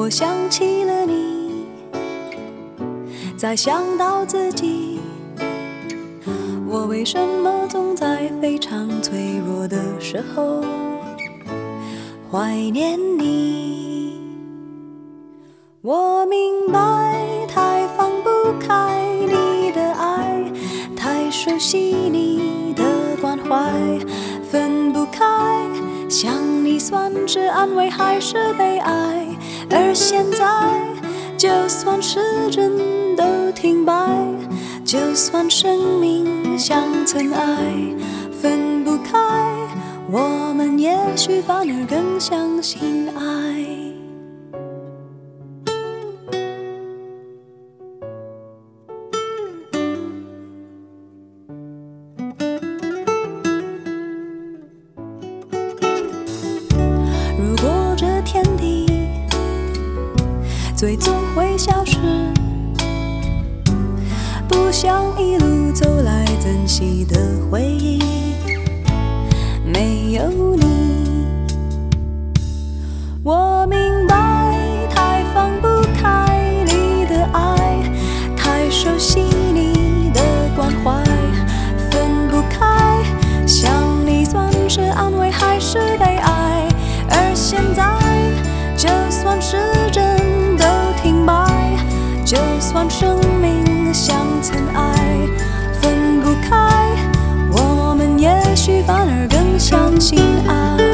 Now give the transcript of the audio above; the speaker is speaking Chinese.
我想起了你，再想到自己，我为什么总在非常脆弱的时候怀念你？我明白，太放不开你的爱，太熟悉你的关怀，分不开，想你算是安慰还是悲哀？而现在，就算时针都停摆，就算生命像尘埃，分不开，我们也许反而更相信爱。如果这天地最终会消失，不想一路走来珍惜的回忆没有你。我明白，太放不开你的爱，太熟悉你的关怀，分不开，想你算是安慰还是悲哀？而现在，就算时针都停摆，就算生命像尘埃，分不开，我们也许反而更相信爱。